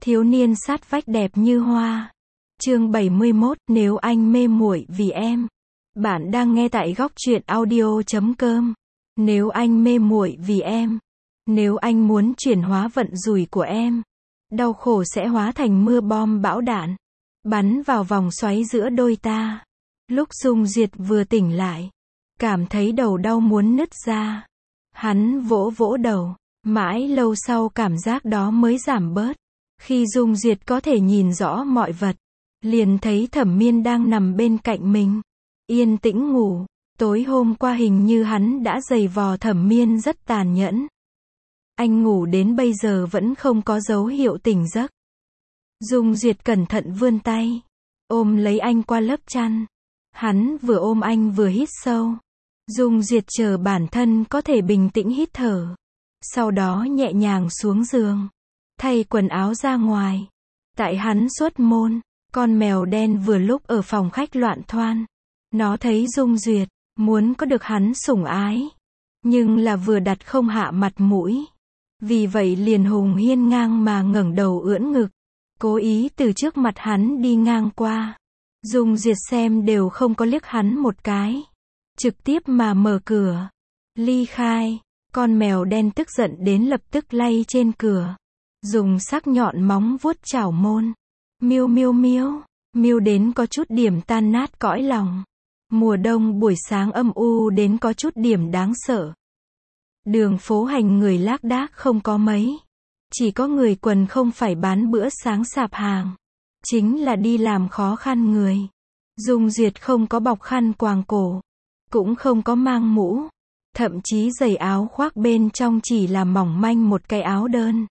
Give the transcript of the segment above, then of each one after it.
Thiếu niên sát vách đẹp như hoa. Chương 71, nếu anh mê muội vì em. Bạn đang nghe tại góc truyện audio.com. Nếu anh mê muội vì em. Nếu anh muốn chuyển hóa vận rủi của em. Đau khổ sẽ hóa thành mưa bom bão đạn. Bắn vào vòng xoáy giữa đôi ta. Lúc Dung Duyệt vừa tỉnh lại. Cảm thấy đầu đau muốn nứt ra. Hắn vỗ vỗ đầu. Mãi lâu sau cảm giác đó mới giảm bớt. Khi Dung Duyệt có thể nhìn rõ mọi vật. Liền thấy Thẩm Miên đang nằm bên cạnh mình. Yên tĩnh ngủ. Tối hôm qua hình như hắn đã giày vò Thẩm Miên rất tàn nhẫn. Anh ngủ đến bây giờ vẫn không có dấu hiệu tỉnh giấc. Dung Duyệt cẩn thận vươn tay. Ôm lấy anh qua lớp chăn. Hắn vừa ôm anh vừa hít sâu. Dung Duyệt chờ bản thân có thể bình tĩnh hít thở. Sau đó nhẹ nhàng xuống giường. Thay quần áo ra ngoài. Tại hắn xuất môn. Con mèo đen vừa lúc ở phòng khách loạn thoan. Nó thấy Dung Duyệt. Muốn có được hắn sủng ái. Nhưng là vừa đặt không hạ mặt mũi. Vì vậy liền hùng hiên ngang mà ngẩng đầu ưỡn ngực. Cố ý từ trước mặt hắn đi ngang qua. Dung Duyệt xem đều không có liếc hắn một cái. Trực tiếp mà mở cửa. Ly khai. Con mèo đen tức giận đến lập tức lay trên cửa. Dùng sắc nhọn móng vuốt chảo môn. Miêu miêu miêu. Miêu đến có chút điểm tan nát cõi lòng. Mùa đông buổi sáng âm u đến có chút điểm đáng sợ. Đường phố hành người lác đác không có mấy. Chỉ có người quần không phải bán bữa sáng sạp hàng. Chính là đi làm khó khăn người. Dung Duyệt không có bọc khăn quàng cổ. Cũng không có mang mũ. Thậm chí giày áo khoác bên trong chỉ là mỏng manh một cái áo đơn.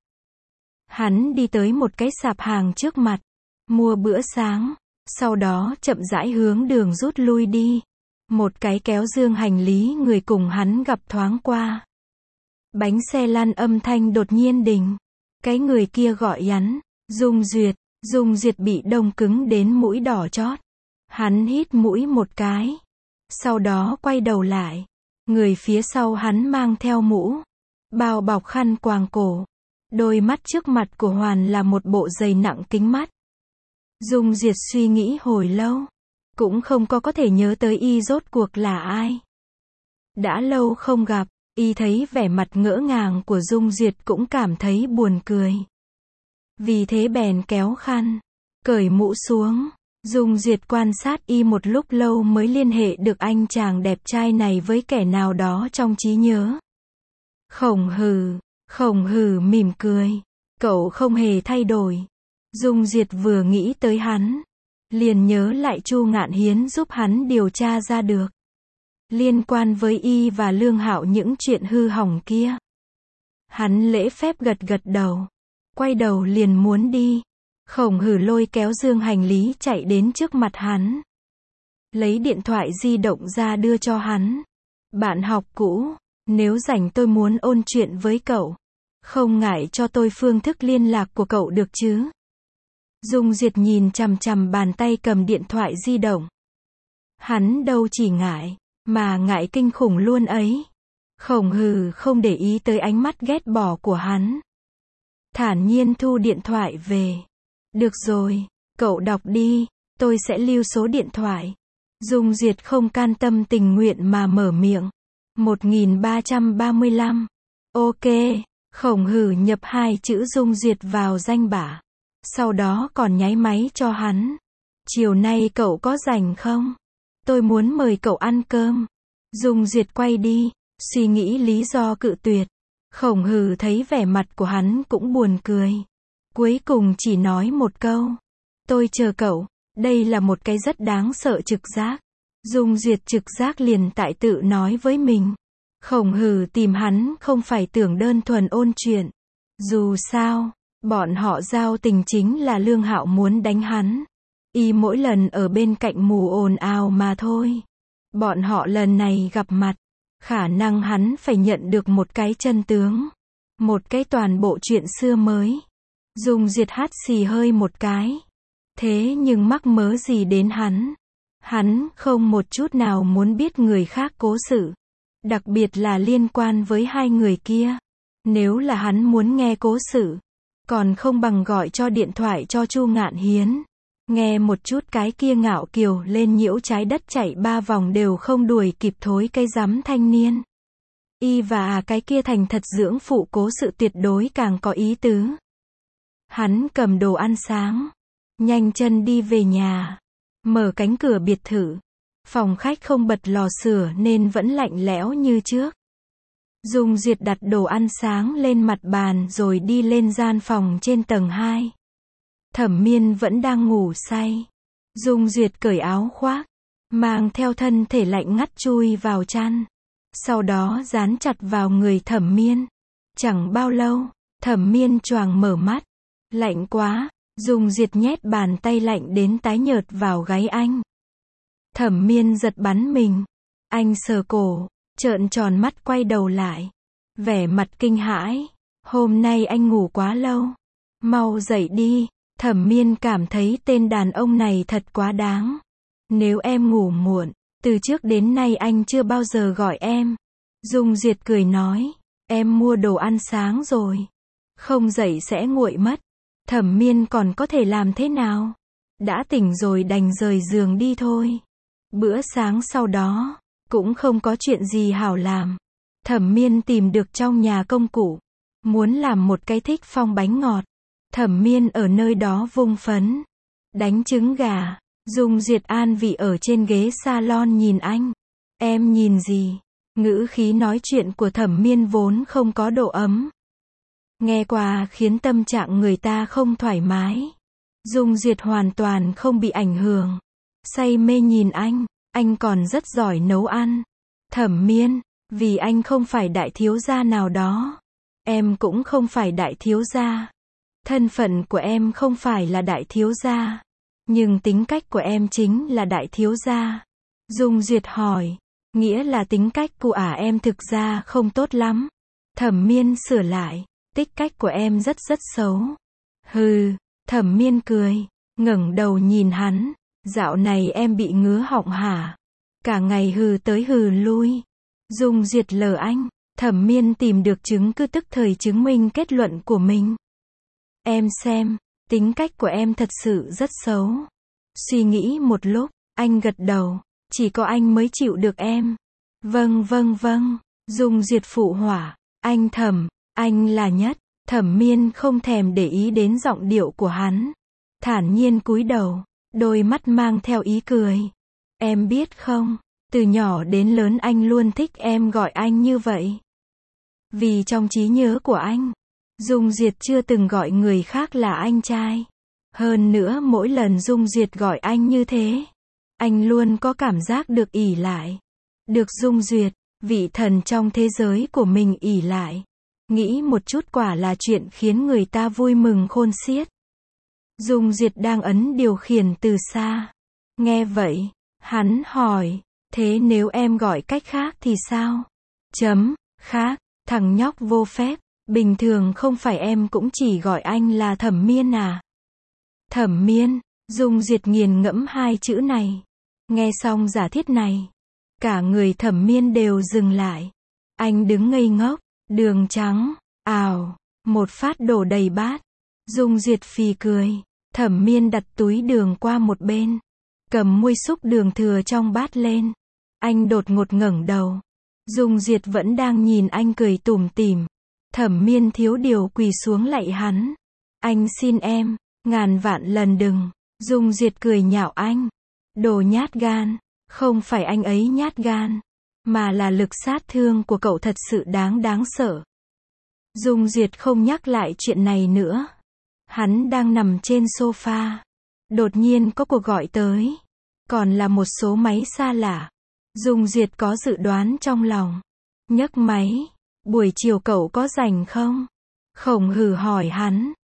Hắn đi tới một cái sạp hàng trước mặt. Mua bữa sáng. Sau đó chậm rãi hướng đường rút lui đi. Một cái kéo dương hành lý người cùng hắn gặp thoáng qua. Bánh xe lăn âm thanh đột nhiên đình. Cái người kia gọi hắn. Dung Duyệt. Dung Duyệt bị đông cứng đến mũi đỏ chót. Hắn hít mũi một cái. Sau đó quay đầu lại. Người phía sau hắn mang theo mũ. Bao bọc khăn quàng cổ. Đôi mắt trước mặt của Hoàn là một bộ dày nặng kính mắt. Dung Duyệt suy nghĩ hồi lâu. Cũng không có thể nhớ tới y rốt cuộc là ai. Đã lâu không gặp. Y thấy vẻ mặt ngỡ ngàng của Dung Duyệt cũng cảm thấy buồn cười. Vì thế bèn kéo khăn. Cởi mũ xuống. Dung Duyệt quan sát y một lúc lâu mới liên hệ được anh chàng đẹp trai này với kẻ nào đó trong trí nhớ. Khổng hừ mỉm cười. Cậu không hề thay đổi. Dung Duyệt vừa nghĩ tới hắn. Liền nhớ lại Chu Ngạn Hiến giúp hắn điều tra ra được. Liên quan với y và Lương Hạo những chuyện hư hỏng kia. Hắn lễ phép gật gật đầu. Quay đầu liền muốn đi. Khổng hử lôi kéo dương hành lý chạy đến trước mặt hắn. Lấy điện thoại di động ra đưa cho hắn. Bạn học cũ, nếu rảnh tôi muốn ôn chuyện với cậu. Không ngại cho tôi phương thức liên lạc của cậu được chứ? Dung Duyệt nhìn chằm chằm bàn tay cầm điện thoại di động. Hắn đâu chỉ ngại, mà ngại kinh khủng luôn ấy. Khổng hừ không để ý tới ánh mắt ghét bỏ của hắn. Thản nhiên thu điện thoại về. Được rồi, cậu đọc đi, tôi sẽ lưu số điện thoại. Dung Duyệt không can tâm tình nguyện mà mở miệng. 1335. Ok, Khổng hử nhập 2 chữ Dung Duyệt vào danh bạ. Sau đó còn nháy máy cho hắn. Chiều nay cậu có rảnh không? Tôi muốn mời cậu ăn cơm. Dung Duyệt quay đi, suy nghĩ lý do cự tuyệt. Khổng hử thấy vẻ mặt của hắn cũng buồn cười. Cuối cùng chỉ nói một câu. Tôi chờ cậu. Đây là một cái rất đáng sợ trực giác. Dung Duyệt trực giác liền tại tự nói với mình. Khổng hử tìm hắn không phải tưởng đơn thuần ôn chuyện. Dù sao, bọn họ giao tình chính là Lương Hạo muốn đánh hắn. Y mỗi lần ở bên cạnh mù ồn ào mà thôi. Bọn họ lần này gặp mặt. Khả năng hắn phải nhận được một cái chân tướng. Một cái toàn bộ chuyện xưa mới. Dung Duyệt hắt xì hơi một cái. Thế nhưng mắc mớ gì đến hắn? Hắn không một chút nào muốn biết người khác cố sự. Đặc biệt là liên quan với hai người kia. Nếu là hắn muốn nghe cố sự, Còn không bằng gọi cho điện thoại cho Chu Ngạn Hiến. Nghe một chút cái kia ngạo kiều lên nhiễu trái đất chạy 3 vòng đều không đuổi kịp thối cây rắm thanh niên. Y và cái kia thành thật dưỡng phụ cố sự tuyệt đối càng có ý tứ. Hắn cầm đồ ăn sáng, nhanh chân đi về nhà, mở cánh cửa biệt thự. Phòng khách không bật lò sưởi nên vẫn lạnh lẽo như trước. Dung Duyệt đặt đồ ăn sáng lên mặt bàn rồi đi lên gian phòng trên tầng 2. Thẩm Miên vẫn đang ngủ say. Dung Duyệt cởi áo khoác, mang theo thân thể lạnh ngắt chui vào chăn. Sau đó dán chặt vào người Thẩm Miên. Chẳng bao lâu, Thẩm Miên choàng mở mắt. Lạnh quá, Dung Duyệt nhét bàn tay lạnh đến tái nhợt vào gáy anh. Thẩm Miên giật bắn mình. Anh sờ cổ, trợn tròn mắt quay đầu lại. Vẻ mặt kinh hãi. Hôm nay anh ngủ quá lâu. Mau dậy đi. Thẩm Miên cảm thấy tên đàn ông này thật quá đáng. Nếu em ngủ muộn, từ trước đến nay anh chưa bao giờ gọi em. Dung Duyệt cười nói, em mua đồ ăn sáng rồi. Không dậy sẽ nguội mất. Thẩm Miên còn có thể làm thế nào? Đã tỉnh rồi đành rời giường đi thôi. Bữa sáng sau đó, cũng không có chuyện gì hảo làm. Thẩm Miên tìm được trong nhà công cụ. Muốn làm một cái thích phong bánh ngọt. Thẩm Miên ở nơi đó vung phấn. Đánh trứng gà. Dung Duyệt an vị ở trên ghế salon nhìn anh. Em nhìn gì? Ngữ khí nói chuyện của Thẩm Miên vốn không có độ ấm. Nghe qua khiến tâm trạng người ta không thoải mái. Dung Duyệt hoàn toàn không bị ảnh hưởng. Say mê nhìn anh còn rất giỏi nấu ăn. Thẩm Miên, vì anh không phải đại thiếu gia nào đó. Em cũng không phải đại thiếu gia. Thân phận của em không phải là đại thiếu gia. Nhưng tính cách của em chính là đại thiếu gia. Dung Duyệt hỏi, nghĩa là tính cách của em thực ra không tốt lắm. Thẩm Miên sửa lại, tính cách của em rất xấu. Hừ, Thẩm Miên cười, ngẩng đầu nhìn hắn, dạo này em bị ngứa họng hả? Cả ngày hừ tới hừ lui. Dung Duyệt lờ anh, Thẩm Miên tìm được chứng cứ tức thời chứng minh kết luận của mình. Em xem, tính cách của em thật sự rất xấu. Suy nghĩ một lúc, anh gật đầu, chỉ có anh mới chịu được em. Vâng. Dung Duyệt phụ họa, anh là nhất. Thẩm Miên không thèm để ý đến giọng điệu của hắn. Thản nhiên cúi đầu, đôi mắt mang theo ý cười. Em biết không, từ nhỏ đến lớn anh luôn thích em gọi anh như vậy. Vì trong trí nhớ của anh, Dung Duyệt chưa từng gọi người khác là anh trai. Hơn nữa mỗi lần Dung Duyệt gọi anh như thế, anh luôn có cảm giác được ỷ lại. Được Dung Duyệt, vị thần trong thế giới của mình ỷ lại. Nghĩ một chút quả là chuyện khiến người ta vui mừng khôn xiết. Dung Duyệt đang ấn điều khiển từ xa. Nghe vậy, hắn hỏi, thế nếu em gọi cách khác thì sao? Khác, thằng nhóc vô phép, bình thường không phải em cũng chỉ gọi anh là Thẩm Miên à? Thẩm Miên, Dung Duyệt nghiền ngẫm hai chữ này. Nghe xong giả thiết này, cả người Thẩm Miên đều dừng lại. Anh đứng ngây ngốc, đường trắng, ào, một phát đổ đầy bát. Dung Duyệt phì cười, Thẩm Miên đặt túi đường qua một bên, cầm muôi xúc đường thừa trong bát lên. Anh đột ngột ngẩng đầu. Dung Duyệt vẫn đang nhìn anh cười tủm tỉm. Thẩm Miên thiếu điều quỳ xuống lạy hắn. Anh xin em, ngàn vạn lần đừng. Dung Duyệt cười nhạo anh. Đồ nhát gan. Không phải anh ấy nhát gan, mà là lực sát thương của cậu thật sự đáng sợ. Dung Duyệt không nhắc lại chuyện này nữa. Hắn đang nằm trên sofa. Đột nhiên có cuộc gọi tới. Còn là một số máy xa lạ. Dung Duyệt có dự đoán trong lòng. Nhấc máy. Buổi chiều cậu có rảnh không? Khổng Hử hỏi hắn.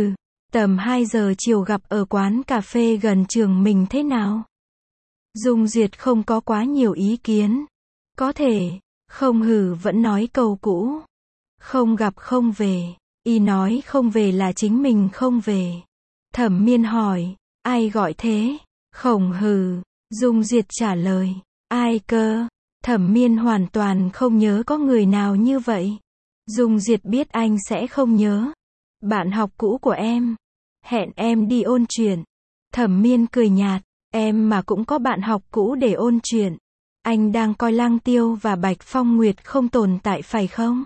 Tầm 2 giờ chiều gặp ở quán cà phê gần trường mình thế nào? Dung Duyệt không có quá nhiều ý kiến. Có thể. Khổng Hử vẫn nói câu cũ. Không gặp không về. Y nói không về là chính mình không về. Thẩm Miên hỏi. Ai gọi thế? Khổng Hử. Dung Duyệt trả lời. Ai cơ? Thẩm Miên hoàn toàn không nhớ có người nào như vậy. Dung Duyệt biết anh sẽ không nhớ. Bạn học cũ của em. Hẹn em đi ôn chuyện. Thẩm Miên cười nhạt. Em mà cũng có bạn học cũ để ôn chuyện. Anh đang coi Lăng Tiêu và Bạch Phong Nguyệt không tồn tại phải không?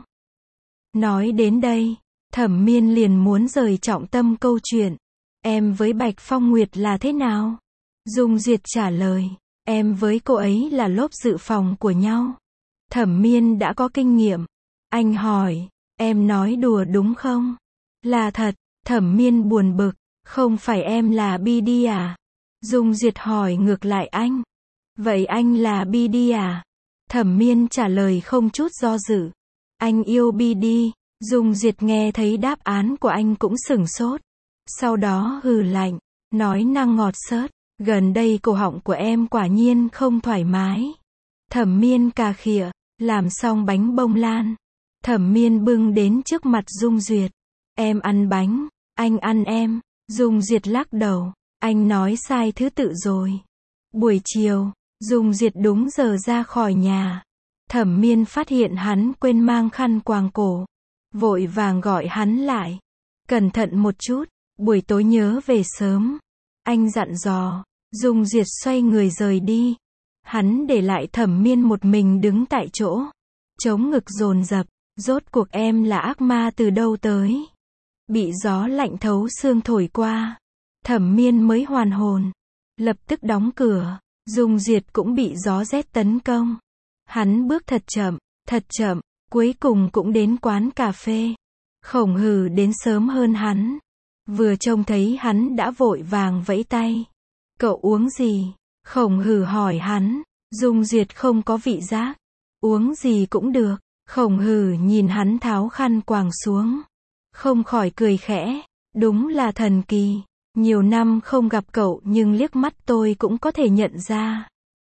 Nói đến đây, Thẩm Miên liền muốn rời trọng tâm câu chuyện. Em với Bạch Phong Nguyệt là thế nào? Dung Duyệt trả lời. Em với cô ấy là lốp dự phòng của nhau. Thẩm Miên đã có kinh nghiệm. Anh hỏi. Em nói đùa đúng không? Là thật. Thẩm Miên buồn bực. Không phải em là BD à? Dung Duyệt hỏi ngược lại anh. Vậy anh là BD à? Thẩm Miên trả lời không chút do dự. Anh yêu BD. Dung Duyệt nghe thấy đáp án của anh cũng sửng sốt. Sau đó hừ lạnh. Nói năng ngọt xớt. Gần đây cổ họng của em quả nhiên không thoải mái. Thẩm Miên cà khịa. Làm xong bánh bông lan. Thẩm Miên bưng đến trước mặt Dung Duyệt. Em ăn bánh. Anh ăn em. Dung Duyệt lắc đầu. Anh nói sai thứ tự rồi. Buổi chiều, Dung Duyệt đúng giờ ra khỏi nhà. Thẩm Miên phát hiện hắn quên mang khăn quàng cổ. Vội vàng gọi hắn lại. Cẩn thận một chút, buổi tối nhớ về sớm. Anh dặn dò. Dung Duyệt xoay người rời đi. Hắn để lại Thẩm Miên một mình đứng tại chỗ. Chống ngực dồn dập. Rốt cuộc em là ác ma từ đâu tới? Bị gió lạnh thấu xương thổi qua. Thẩm Miên mới hoàn hồn. Lập tức đóng cửa. Dung Duyệt cũng bị gió rét tấn công. Hắn bước thật chậm, cuối cùng cũng đến quán cà phê. Khổng Hừ đến sớm hơn hắn. Vừa trông thấy hắn đã vội vàng vẫy tay. Cậu uống gì? Khổng Hừ hỏi hắn. Dung Duyệt không có vị giác. Uống gì cũng được. Khổng Hừ nhìn hắn tháo khăn quàng xuống. Không khỏi cười khẽ. Đúng là thần kỳ. Nhiều năm không gặp cậu nhưng liếc mắt tôi cũng có thể nhận ra.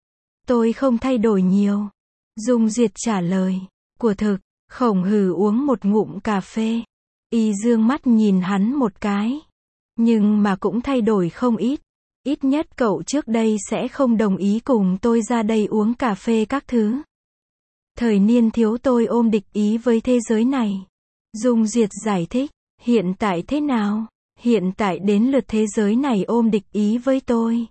Tôi không thay đổi nhiều. Dung Duyệt trả lời. Của thực. Khổng Hừ uống một ngụm cà phê. Y dương mắt nhìn hắn một cái. Nhưng mà cũng thay đổi không ít. Ít nhất cậu trước đây sẽ không đồng ý cùng tôi ra đây uống cà phê các thứ. Thời niên thiếu tôi ôm địch ý với thế giới này. Dung Duyệt giải thích. Hiện tại thế nào? Hiện tại đến lượt thế giới này ôm địch ý với tôi.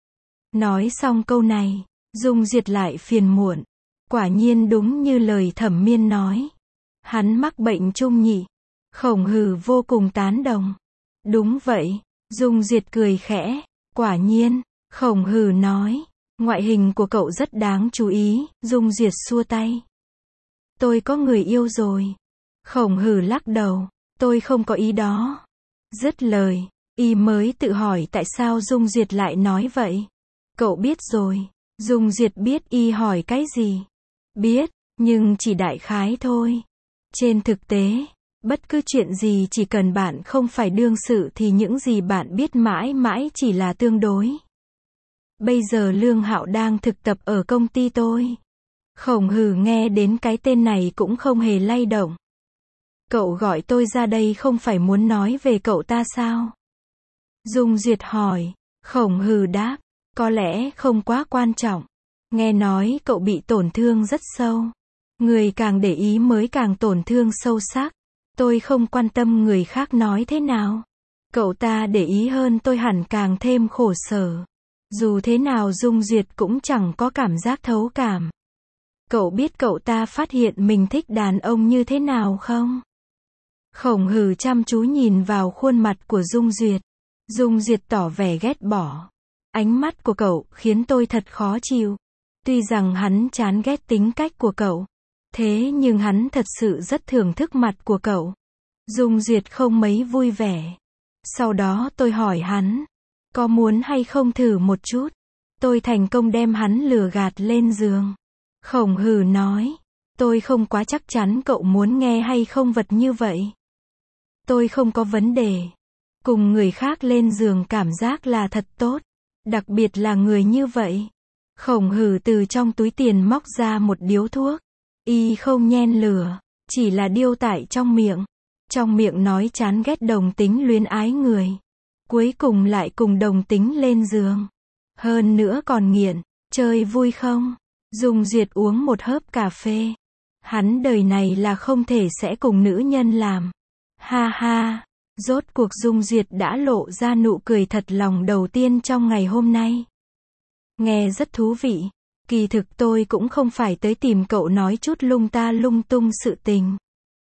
Nói xong câu này, Dung Duyệt lại phiền muộn. Quả nhiên đúng như lời Thẩm Miên nói. Hắn mắc bệnh trung nhị. Khổng Hừ vô cùng tán đồng. Đúng vậy. Dung Duyệt cười khẽ. Quả nhiên. Khổng Hừ nói. Ngoại hình của cậu rất đáng chú ý. Dung Duyệt xua tay. Tôi có người yêu rồi. Khổng Hừ lắc đầu. Tôi không có ý đó. Dứt lời, y mới tự hỏi tại sao Dung Duyệt lại nói vậy. Cậu biết rồi. Dung Duyệt biết y hỏi cái gì. Biết, nhưng chỉ đại khái thôi. Trên thực tế, bất cứ chuyện gì chỉ cần bạn không phải đương sự thì những gì bạn biết mãi mãi chỉ là tương đối. Bây giờ Lương Hạo đang thực tập ở công ty tôi. Khổng Hừ nghe đến cái tên này cũng không hề lay động. Cậu gọi tôi ra đây không phải muốn nói về cậu ta sao? Dung Duyệt hỏi. Khổng Hừ đáp. Có lẽ không quá quan trọng. Nghe nói cậu bị tổn thương rất sâu. Người càng để ý mới càng tổn thương sâu sắc. Tôi không quan tâm người khác nói thế nào. Cậu ta để ý hơn tôi hẳn càng thêm khổ sở. Dù thế nào Dung Duyệt cũng chẳng có cảm giác thấu cảm. Cậu biết cậu ta phát hiện mình thích đàn ông như thế nào không? Khổng Hừ chăm chú nhìn vào khuôn mặt của Dung Duyệt. Dung Duyệt tỏ vẻ ghét bỏ. Ánh mắt của cậu khiến tôi thật khó chịu. Tuy rằng hắn chán ghét tính cách của cậu. Thế nhưng hắn thật sự rất thưởng thức mặt của cậu. Dung Duyệt không mấy vui vẻ. Sau đó tôi hỏi hắn. Có muốn hay không thử một chút? Tôi thành công đem hắn lừa gạt lên giường. Khổng Hừ nói. Tôi không quá chắc chắn cậu muốn nghe hay không vật như vậy. Tôi không có vấn đề. Cùng người khác lên giường cảm giác là thật tốt. Đặc biệt là người như vậy. Khổng Hừ từ trong túi tiền móc ra một điếu thuốc. Y không nhen lửa. Chỉ là điêu tại trong miệng. Trong miệng nói chán ghét đồng tính luyến ái người. Cuối cùng lại cùng đồng tính lên giường. Hơn nữa còn nghiện. Chơi vui không? Dung Duyệt uống một hớp cà phê. Hắn đời này là không thể sẽ cùng nữ nhân làm. Ha ha. Rốt cuộc Dung Duyệt đã lộ ra nụ cười thật lòng đầu tiên trong ngày hôm nay. Nghe rất thú vị. Kỳ thực tôi cũng không phải tới tìm cậu nói chút lung ta lung tung sự tình.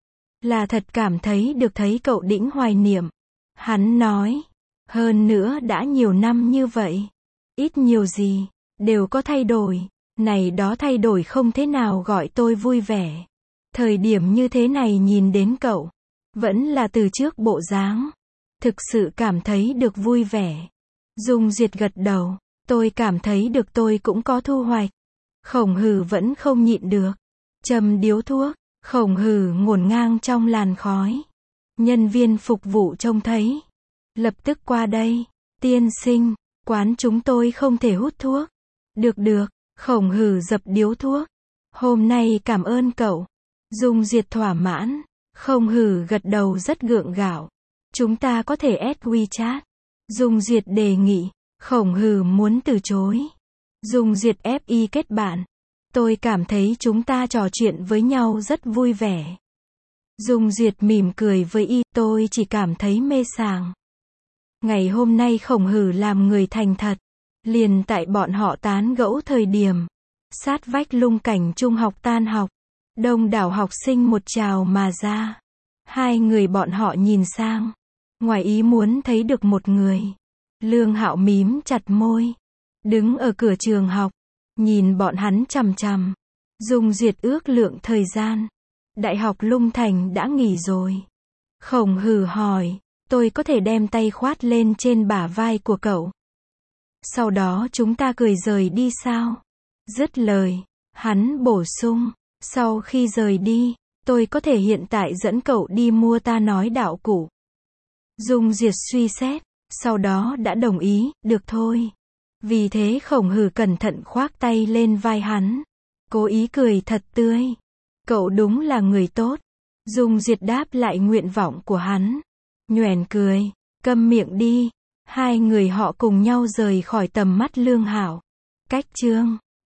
Là thật cảm thấy được thấy cậu đĩnh hoài niệm. Hắn nói. Hơn nữa đã nhiều năm như vậy. Ít nhiều gì, đều có thay đổi. Này đó thay đổi không thế nào gọi tôi vui vẻ. Thời điểm như thế này nhìn đến cậu. Vẫn là từ trước bộ dáng. Thực sự cảm thấy được vui vẻ. Dung Duyệt gật đầu. Tôi cảm thấy được tôi cũng có thu hoạch. Khổng Hừ vẫn không nhịn được. Châm điếu thuốc. Khổng Hừ ngổn ngang trong làn khói. Nhân viên phục vụ trông thấy. Lập tức qua đây. Tiên sinh, quán chúng tôi không thể hút thuốc. Được được, Khổng Hừ dập điếu thuốc. Hôm nay cảm ơn cậu. Dung Duyệt thỏa mãn. Khổng Hừ gật đầu rất gượng gạo. Chúng ta có thể add WeChat. Dung Duyệt đề nghị. Khổng Hừ muốn từ chối. Dung Duyệt FI kết bạn. Tôi cảm thấy chúng ta trò chuyện với nhau rất vui vẻ. Dung Duyệt mỉm cười với y, tôi chỉ cảm thấy mê sảng. Ngày hôm nay Khổng Hừ làm người thành thật. Liền tại bọn họ tán gẫu thời điểm. Sát vách lung cảnh trung học tan học. Đông đảo học sinh một trào mà ra. Hai người bọn họ nhìn sang. Ngoài ý muốn thấy được một người. Lương Hạo mím chặt môi. Đứng ở cửa trường học. Nhìn bọn hắn chằm chằm. Dung Duyệt ước lượng thời gian. Đại học Lung Thành đã nghỉ rồi. Khổng Hừ hỏi. Tôi có thể đem tay khoát lên trên bả vai của cậu. Sau đó chúng ta cười rời đi sao? Dứt lời. Hắn bổ sung. Sau khi rời đi, tôi có thể hiện tại dẫn cậu đi mua ta nói đạo cụ. Dung Duyệt suy xét. Sau đó đã đồng ý, được thôi. Vì thế Khổng Hừ cẩn thận khoác tay lên vai hắn. Cố ý cười thật tươi. Cậu đúng là người tốt. Dung Duyệt đáp lại nguyện vọng của hắn. Nhoẻn cười. Câm miệng đi. Hai người họ cùng nhau rời khỏi tầm mắt Lương Hạo. Cách chương